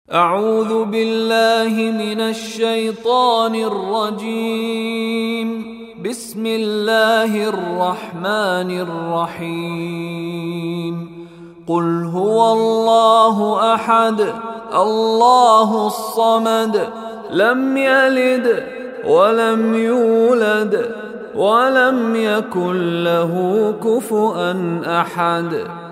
أعوذ بالله من الشيطان الرجيم. بسم الله الرحمن الرحيم. قل هو الله أحد الله الصمد لم يلد ولم يولد ولم يكن له كفؤا أحد.